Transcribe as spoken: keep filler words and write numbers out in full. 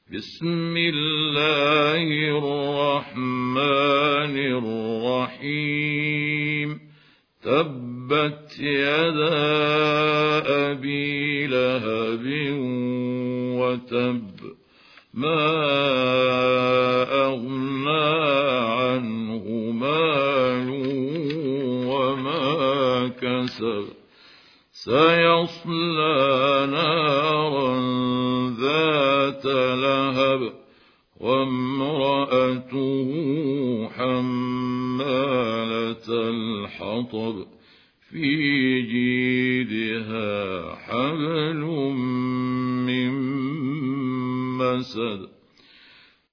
بسم الله الرحمن الرحيم تبت يدا أبي لهب وتب ما أغنى عنه ماله وما كسب سيصلى نارا ذات لهب وامرأته حمالة الحطب في جيدها حبل من مسد